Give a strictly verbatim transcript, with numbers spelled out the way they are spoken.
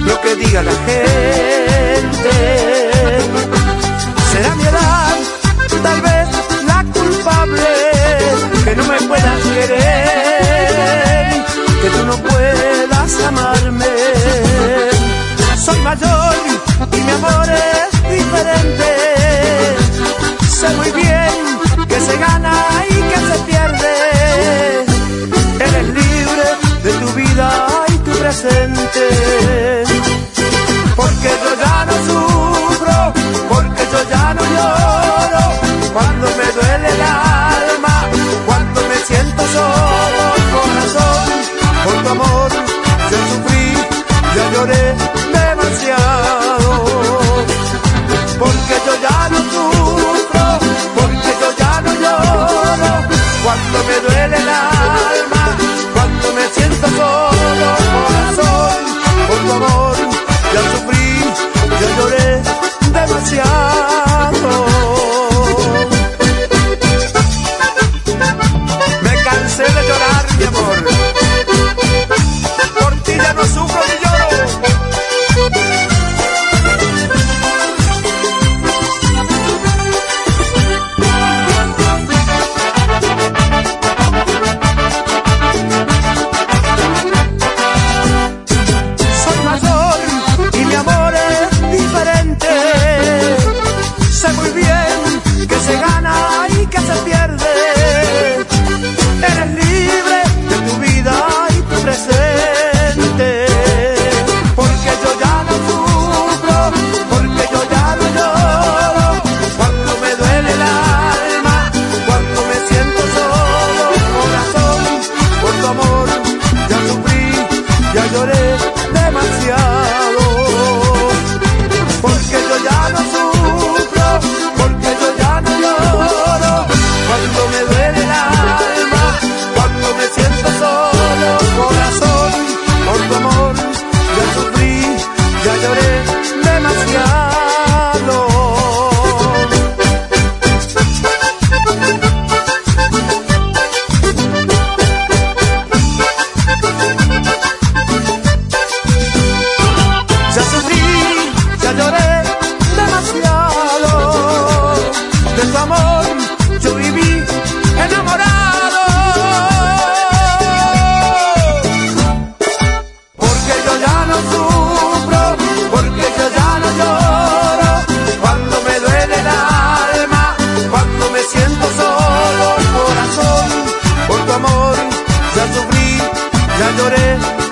lo que diga la gente. Será mi edad, tal vez la culpable, que no me puedas querer, que tú no puedas amarme. Soy mayor y mi amor es diferente. Sé muy bien que se gana y que se pierde. Eres libre de tu vida y tu presente. Porque yo ya no sufro, porque yo ya no lloro. Cuando me duele el alma, cuando me siento solo, corazón, por tu amor ya sufrí, ya lloré demasiado. Porque yo ya no sufro, porque yo ya no lloro. Cuando me duele el alma, cuando me siento solo, corazón, por tu amor ya sufrí, ya lloré demasiado. Me cansé de llorar, mi amor. Por ti ya no sufro ni lloro. Ya lloré